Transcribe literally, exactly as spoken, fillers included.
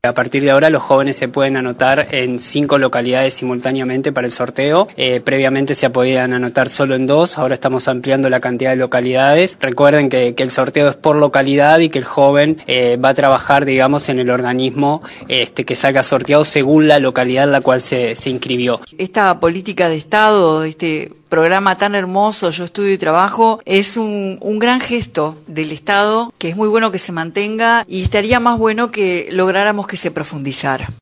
A partir de ahora los jóvenes se pueden anotar en cinco localidades simultáneamente para el sorteo. Eh, previamente se podían anotar solo en dos, ahora estamos ampliando la cantidad de localidades. Recuerden que, que el sorteo es por localidad y que el joven eh, va a trabajar, digamos, en el organismo este, que salga sorteado según la localidad en la cual se, se inscribió. Esta política de Estado, este programa tan hermoso, Yo Estudio y Trabajo, es un, un gran gesto del Estado que es muy bueno que se mantenga y estaría más bueno que lográramos que se profundizara.